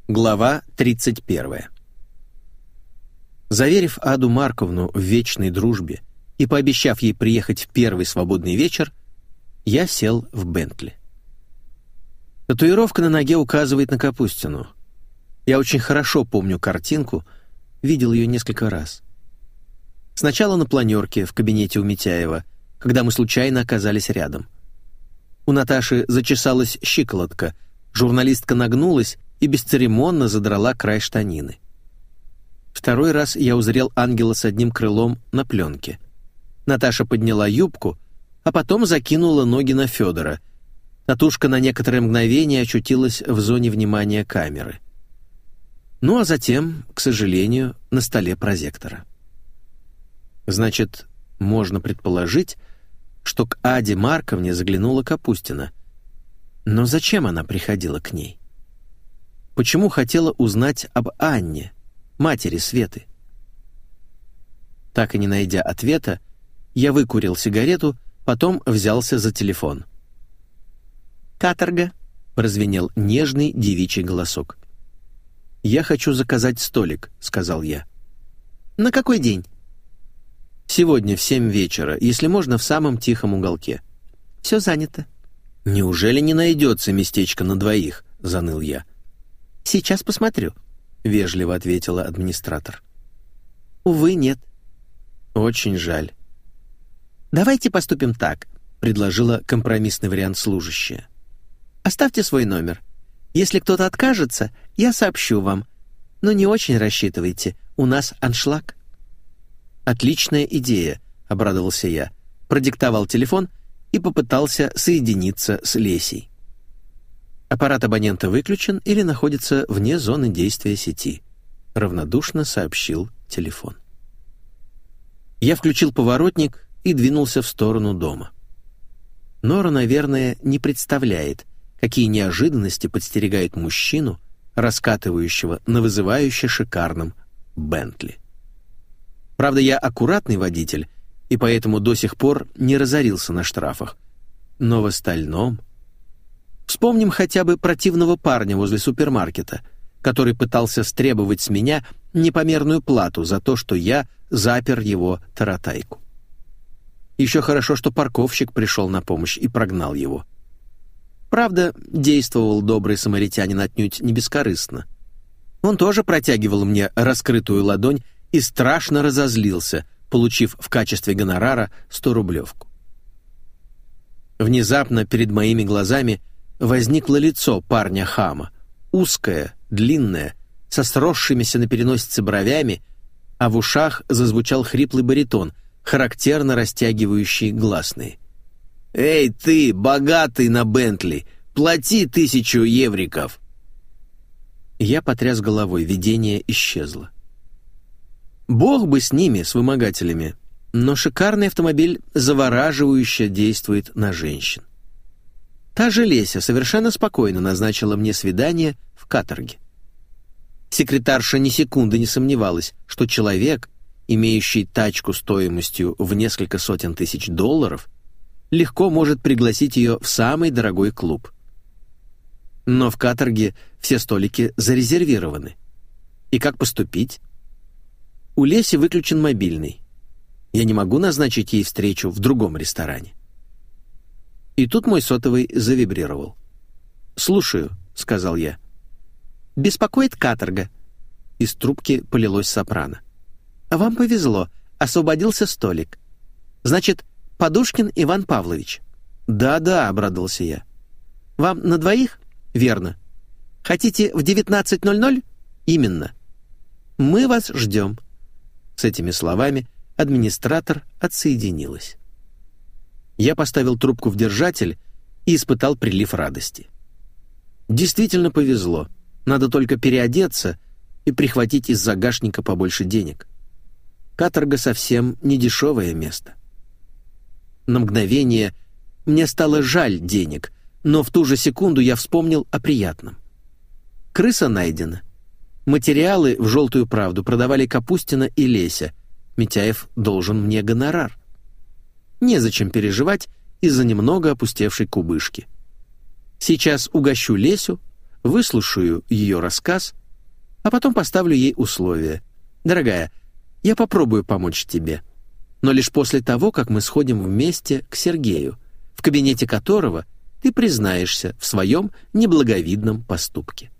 Глава 31. Заверив Аду Марковну в вечной дружбе и пообещав ей приехать в первый свободный вечер, я сел в Бентли. Татуировка на ноге указывает на Капустину. Я очень хорошо помню картинку, видел ее несколько раз. Сначала на планерке в кабинете у Митяева, когда мы случайно оказались рядом. У Наташи зачесалась щиколотка, журналистка нагнулась и бесцеремонно задрала край штанины. Второй раз я узрел ангела с одним крылом на пленке. Наташа подняла юбку, а потом закинула ноги на Федора. Татушка на некоторое мгновение очутилась в зоне внимания камеры. Ну а затем, к сожалению, на столе прозектора. Значит, можно предположить, что к Аде Марковне заглянула Капустина. Но зачем она приходила к ней? Почему хотела узнать об Анне, матери Светы? Так и не найдя ответа, я выкурил сигарету, потом взялся за телефон. «Каторга», — прозвенел нежный девичий голосок. «Я хочу заказать столик», — сказал я. «На какой день?» «Сегодня в 7 вечера, если можно, в самом тихом уголке». «Все занято». «Неужели не найдется местечко на двоих?» — заныл я. «Сейчас посмотрю», — вежливо ответила администратор. «Увы, нет». «Очень жаль». «Давайте поступим так», — предложила компромиссный вариант служащая. «Оставьте свой номер. Если кто-то откажется, я сообщу вам. Но не очень рассчитывайте, у нас аншлаг». «Отличная идея», — обрадовался я, продиктовал телефон и попытался соединиться с Лесей. «Аппарат абонента выключен или находится вне зоны действия сети», — равнодушно сообщил телефон. Я включил поворотник и двинулся в сторону дома. Нора, наверное, не представляет, какие неожиданности подстерегают мужчину, раскатывающего на вызывающе шикарном Бентли. Правда, я аккуратный водитель, и поэтому до сих пор не разорился на штрафах. Но в остальном... Вспомним хотя бы противного парня возле супермаркета, который пытался стребовать с меня непомерную плату за то, что я запер его таратайку. Еще хорошо, что парковщик пришел на помощь и прогнал его. Правда, действовал добрый самаритянин отнюдь не бескорыстно. Он тоже протягивал мне раскрытую ладонь и страшно разозлился, получив в качестве гонорара 100-рублевку. Внезапно перед моими глазами возникло лицо парня-хама, узкое, длинное, со сросшимися на переносице бровями, а в ушах зазвучал хриплый баритон, характерно растягивающий гласные. «Эй ты, богатый на Бентли, плати 1000 евриков!» Я потряс головой, видение исчезло. Бог бы с ними, с вымогателями, но шикарный автомобиль завораживающе действует на женщин. Та же Леся совершенно спокойно назначила мне свидание в каторге. Секретарша ни секунды не сомневалась, что человек, имеющий тачку стоимостью в несколько сотен тысяч долларов, легко может пригласить ее в самый дорогой клуб. Но в каторге все столики зарезервированы. И как поступить? У Леси выключен мобильный. Я не могу назначить ей встречу в другом ресторане. И тут мой сотовый завибрировал. «Слушаю», — сказал я. «Беспокоит каторга». Из трубки полилось сопрано. «Вам повезло, освободился столик. Значит, Подушкин Иван Павлович». «Да-да», — обрадовался я. «Вам на двоих?» «Верно». «Хотите в 19:00?» «Именно». «Мы вас ждем». С этими словами администратор отсоединилась. Я поставил трубку в держатель и испытал прилив радости. Действительно повезло. Надо только переодеться и прихватить из загашника побольше денег. Каторга совсем не дешевое место. На мгновение мне стало жаль денег, но в ту же секунду я вспомнил о приятном. Крыса найдена. Материалы в «Желтую правду» продавали Капустина и Леся. Митяев должен мне гонорар. Незачем переживать из-за немного опустевшей кубышки. Сейчас угощу Лесю, выслушаю ее рассказ а потом поставлю ей условие. Дорогая, я попробую помочь тебе, но лишь после того, как мы сходим вместе к Сергею, в кабинете которого ты признаешься в своем неблаговидном поступке».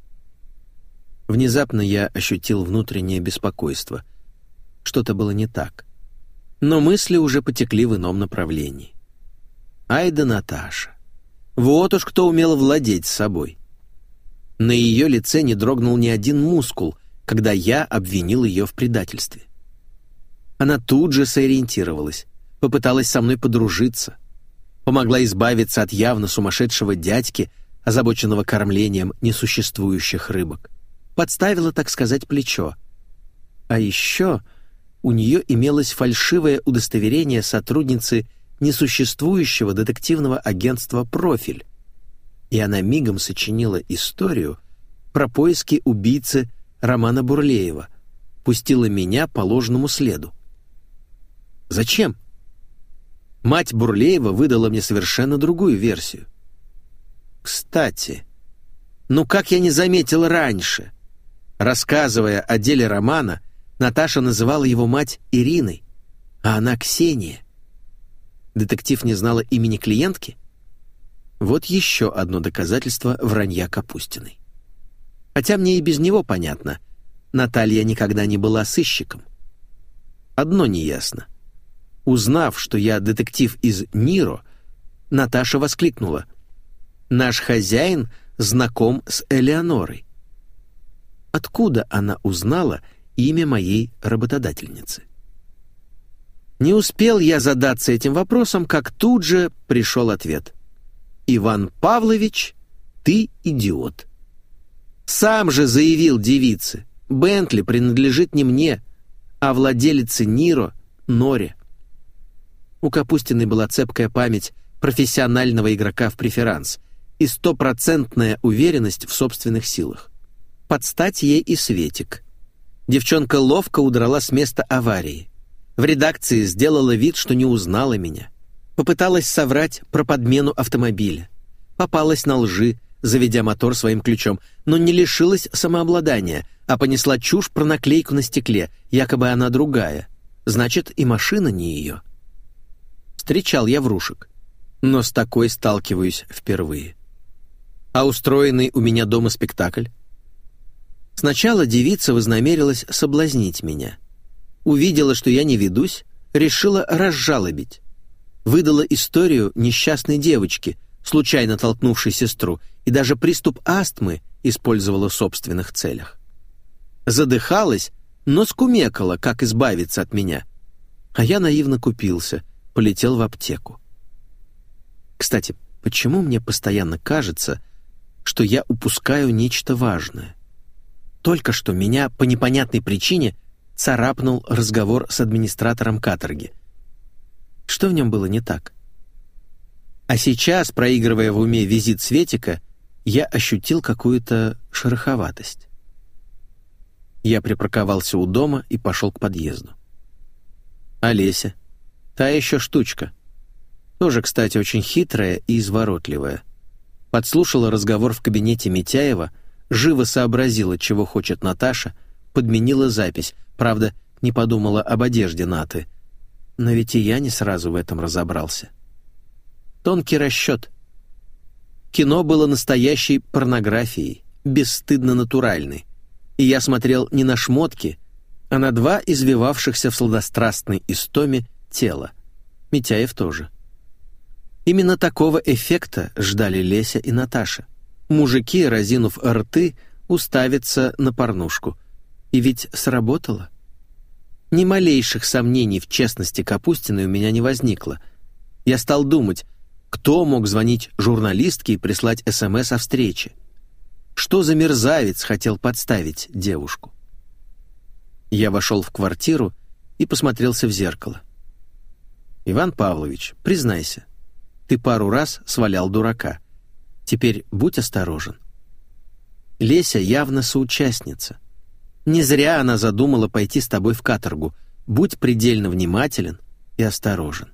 Внезапно я ощутил внутреннее беспокойство. Что-то было не так. Но мысли уже потекли в ином направлении. Ай да Наташа. Вот уж кто умел владеть собой. На ее лице не дрогнул ни один мускул, когда я обвинил ее в предательстве. Она тут же сориентировалась, попыталась со мной подружиться, помогла избавиться от явно сумасшедшего дядьки, озабоченного кормлением несуществующих рыбок. Подставила, так сказать, плечо. А еще у нее имелось фальшивое удостоверение сотрудницы несуществующего детективного агентства «Профиль», и она мигом сочинила историю про поиски убийцы Романа Бурлеева, пустила меня по ложному следу. Зачем? Мать Бурлеева выдала мне совершенно другую версию. Кстати, ну как я не заметил раньше? Рассказывая о деле Романа, Наташа называла его мать Ириной, а она Ксения. Детектив не знала имени клиентки? Вот еще одно доказательство вранья Капустиной. Хотя мне и без него понятно, Наталья никогда не была сыщиком. Одно неясно. Узнав, что я детектив из НИРО, Наташа воскликнула: «Наш хозяин знаком с Элеонорой». Откуда она узнала имя моей работодательницы? Не успел я задаться этим вопросом, как тут же пришел ответ. «Иван Павлович, ты идиот. Сам же заявил девице, Бентли принадлежит не мне, а владелице НИРО Норе». У Капустиной была цепкая память профессионального игрока в преферанс и стопроцентная уверенность в собственных силах. Подстать ей и Светик. Девчонка ловко удрала с места аварии. В редакции сделала вид, что не узнала меня. Попыталась соврать про подмену автомобиля. Попалась на лжи, заведя мотор своим ключом, но не лишилась самообладания, а понесла чушь про наклейку на стекле, якобы она другая. Значит, и машина не ее. Встречал я врушек, но с такой сталкиваюсь впервые. А устроенный у меня дома спектакль? Сначала девица вознамерилась соблазнить меня. Увидела, что я не ведусь, решила разжалобить. Выдала историю несчастной девочки, случайно толкнувшей сестру, и даже приступ астмы использовала в собственных целях. Задыхалась, но скумекала, как избавиться от меня. А я наивно купился, полетел в аптеку. Кстати, почему мне постоянно кажется, что я упускаю нечто важное? Только что меня по непонятной причине царапнул разговор с администратором каторги. Что в нем было не так? А сейчас, проигрывая в уме визит Светика, я ощутил какую-то шероховатость. Я припарковался у дома и пошел к подъезду. Олеся, та еще штучка. Тоже, кстати, очень хитрая и изворотливая. Подслушала разговор в кабинете Митяева, живо сообразила, чего хочет Наташа, подменила запись, правда, не подумала об одежде Наты. Но ведь и я не сразу в этом разобрался. Тонкий расчет. Кино было настоящей порнографией, бесстыдно натуральной, и я смотрел не на шмотки, а на два извивавшихся в сладострастной истоме тела. Митяев тоже. Именно такого эффекта ждали Леся и Наташа. Мужики, разинув рты, уставятся на порнушку. И ведь сработало. Ни малейших сомнений в честности Капустиной у меня не возникло. Я стал думать, кто мог звонить журналистке и прислать СМС о встрече. Что за мерзавец хотел подставить девушку? Я вошел в квартиру и посмотрелся в зеркало. «Иван Павлович, признайся, ты пару раз свалял дурака. Теперь будь осторожен». Леся явно соучастница. Не зря она задумала пойти с тобой в каторгу. Будь предельно внимателен и осторожен.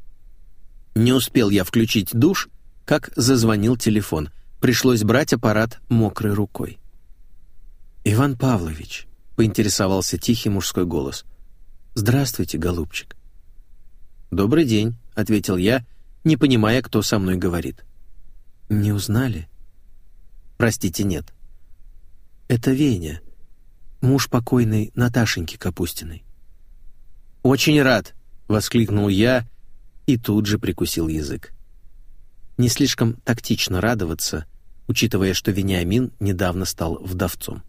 Не успел я включить душ, как зазвонил телефон. Пришлось брать аппарат мокрой рукой. «Иван Павлович», — поинтересовался тихий мужской голос. «Здравствуйте, голубчик». «Добрый день», — ответил я, не понимая, кто со мной говорит. «Не узнали?» «Простите, нет». «Это Веня, муж покойной Наташеньки Капустиной». «Очень рад», — воскликнул я и тут же прикусил язык. Не слишком тактично радоваться, учитывая, что Вениамин недавно стал вдовцом.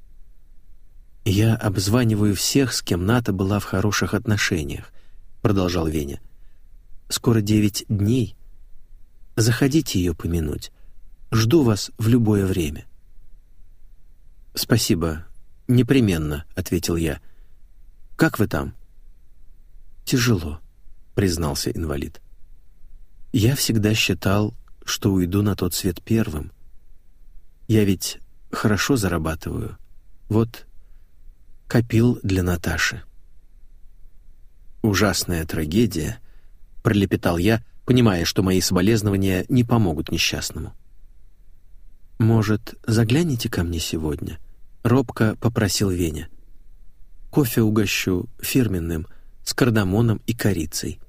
«Я обзваниваю всех, с кем Ната была в хороших отношениях», — продолжал Веня. «Скоро 9 дней. Заходите ее помянуть. Жду вас в любое время». «Спасибо. Непременно», — ответил я. «Как вы там?» «Тяжело», — признался инвалид. «Я всегда считал, что уйду на тот свет первым. Я ведь хорошо зарабатываю. Вот копил для Наташи». «Ужасная трагедия», — пролепетал я, понимая, что мои соболезнования не помогут несчастному. «Может, загляните ко мне сегодня?» — робко попросил Веня. «Кофе угощу фирменным, с кардамоном и корицей».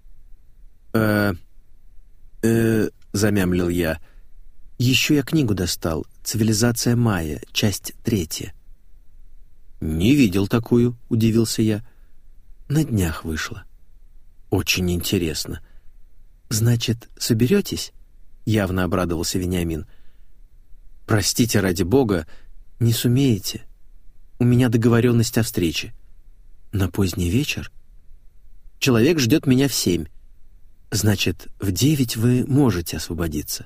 Замямлил я. «Еще я книгу достал. «Цивилизация майя», часть 3». «Не видел такую», — удивился я. «На днях вышла». «Очень интересно». «Значит, соберетесь?» — явно обрадовался Вениамин. «Простите, ради бога, не сумеете. У меня договоренность о встрече». «На поздний вечер?» «Человек ждет меня в 7. Значит, в 9 вы можете освободиться».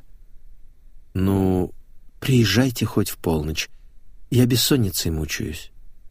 «Ну, приезжайте хоть в полночь. Я бессонницей мучаюсь».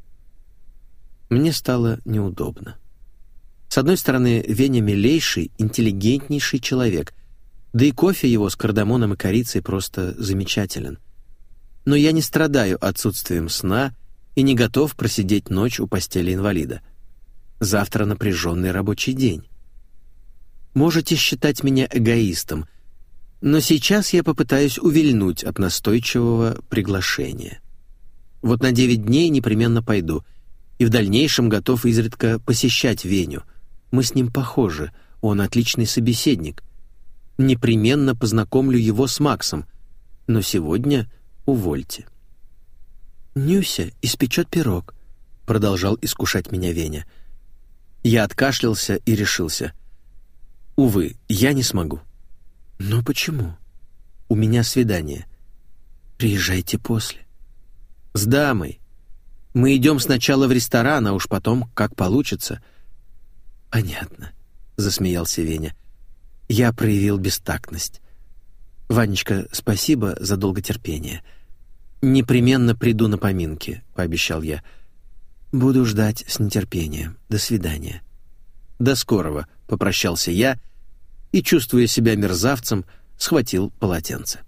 Мне стало неудобно. С одной стороны, Веня милейший, интеллигентнейший человек, да и кофе его с кардамоном и корицей просто замечателен. Но я не страдаю отсутствием сна и не готов просидеть ночь у постели инвалида. Завтра напряженный рабочий день. Можете считать меня эгоистом, но сейчас я попытаюсь увильнуть от настойчивого приглашения. Вот на 9 дней непременно пойду, и в дальнейшем готов изредка посещать Веню. Мы с ним похожи, он отличный собеседник. Непременно познакомлю его с Максом, но сегодня увольте. «Нюся испечет пирог», — продолжал искушать меня Веня. Я откашлялся и решился. «Увы, я не смогу». «Но почему?» «У меня свидание». «Приезжайте после». «С дамой. Мы идем сначала в ресторан, а уж потом, как получится». «Понятно», — засмеялся Веня. Я проявил бестактность. «Ванечка, спасибо за долготерпение. Непременно приду на поминки», — пообещал я. «Буду ждать с нетерпением. До свидания». «До скорого», — попрощался я и, чувствуя себя мерзавцем, схватил полотенце.